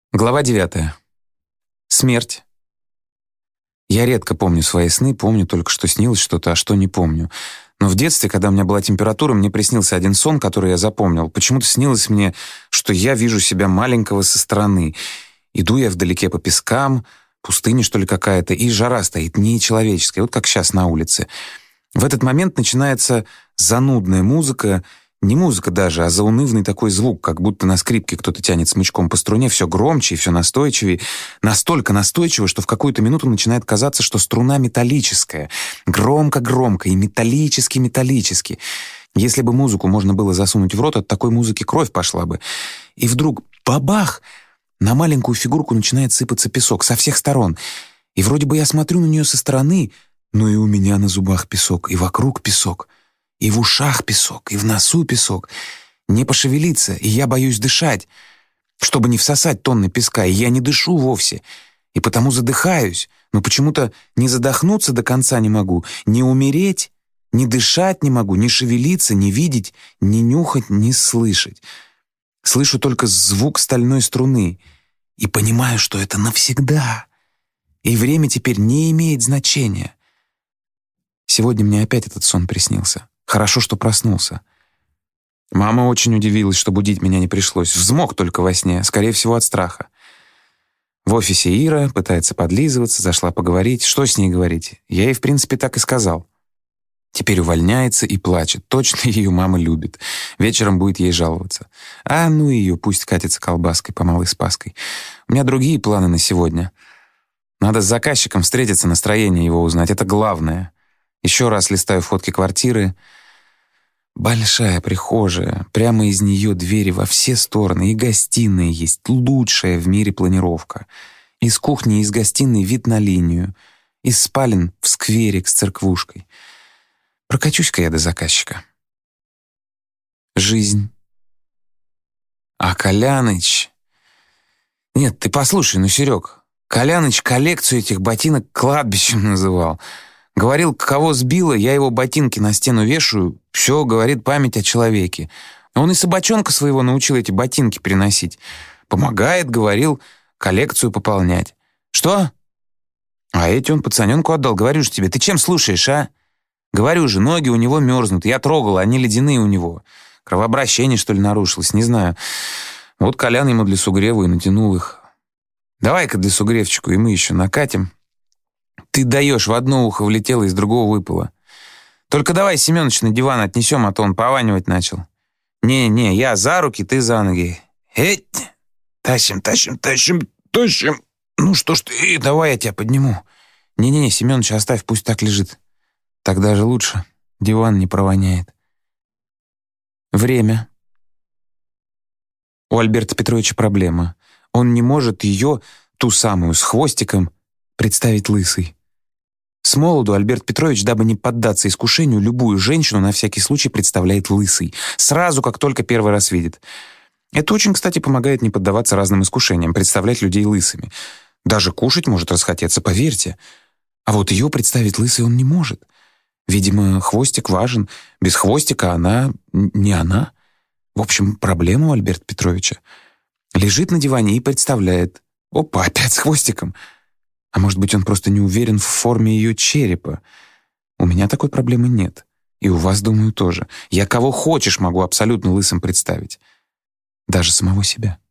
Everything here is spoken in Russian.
Глава 9. Смерть. Я редко помню свои сны, помню только, что снилось что-то, а что не помню. Но в детстве, когда у меня была температура, мне приснился один сон, который я запомнил. Почему-то снилось мне, что я вижу себя маленького со стороны. Иду я вдалеке по пескам, пустыня, что ли, какая-то, и жара стоит, нечеловеческая, вот как сейчас на улице. В этот момент начинается занудная музыка, не музыка даже, а заунывный такой звук, как будто на скрипке кто-то тянет смычком по струне, все громче и все настойчивее. Настолько настойчиво, что в какую-то минуту начинает казаться, что струна металлическая. Громко-громко и металлически-металлически. Если бы музыку можно было засунуть в рот, от такой музыки кровь пошла бы. И вдруг бабах! На маленькую фигурку начинает сыпаться песок со всех сторон. И вроде бы я смотрю на нее со стороны, но и у меня на зубах песок, и вокруг песок. И в ушах песок, и в носу песок. Не пошевелиться, и я боюсь дышать, чтобы не всосать тонны песка, и я не дышу вовсе. И потому задыхаюсь, но почему-то не задохнуться до конца не могу, не умереть, не дышать не могу, не шевелиться, не видеть, не нюхать, не слышать. Слышу только звук стальной струны и понимаю, что это навсегда. И время теперь не имеет значения. Сегодня мне опять этот сон приснился. Хорошо, что проснулся. Мама очень удивилась, что будить меня не пришлось. Взмок только во сне, скорее всего, от страха. В офисе Ира пытается подлизываться, зашла поговорить. Что с ней говорить? Я ей, в принципе, так и сказал. Теперь увольняется и плачет. Точно ее мама любит. Вечером будет ей жаловаться. А ну ее, пусть катится колбаской по Малой Спасской. У меня другие планы на сегодня. Надо с заказчиком встретиться, настроение его узнать. Это главное. Еще раз листаю фотки квартиры. Большая прихожая, прямо из нее двери во все стороны, и гостиная есть, лучшая в мире планировка. Из кухни и из гостиной вид на линию, из спален в скверик с церквушкой. Прокачусь-ка я до заказчика. Жизнь. А Коляныч... Нет, ты послушай, ну, Серег, Коляныч коллекцию этих ботинок кладбищем называл. Говорил, кого сбило, я его ботинки на стену вешаю, все, говорит, память о человеке. Он и собачонка своего научил эти ботинки приносить. Помогает, говорил, коллекцию пополнять. Что? А эти он пацаненку отдал, говорю же тебе. Ты чем слушаешь, а? Говорю же, ноги у него мерзнут, я трогал, они ледяные у него. Кровообращение, что ли, нарушилось, не знаю. Вот Колян ему для сугрева и натянул их. Давай-ка для сугревчику, и мы еще накатим. Ты даешь, в одно ухо влетело, из другого выпало. Только давай Семёныч на диван отнесем, а то он пованивать начал. Не, я за руки, ты за ноги. Эть! Тащим. Ну что ж ты, давай я тебя подниму. Не, Семёныч, оставь, пусть так лежит. Так даже лучше, диван не провоняет. Время. У Альберта Петровича проблема. Он не может ее, ту самую, с хвостиком, представить лысой. С молоду Альберт Петрович, дабы не поддаться искушению, любую женщину на всякий случай представляет лысой. Сразу, как только первый раз видит. Это очень, кстати, помогает не поддаваться разным искушениям, представлять людей лысыми. Даже кушать может расхотеться, поверьте. А вот ее представить лысой он не может. Видимо, хвостик важен. Без хвостика она не она. В общем, проблема у Альберта Петровича. Лежит на диване и представляет. Опа, опять с хвостиком. А может быть, он просто не уверен в форме ее черепа. У меня такой проблемы нет. И у вас, думаю, тоже. Я кого хочешь могу абсолютно лысым представить. Даже самого себя.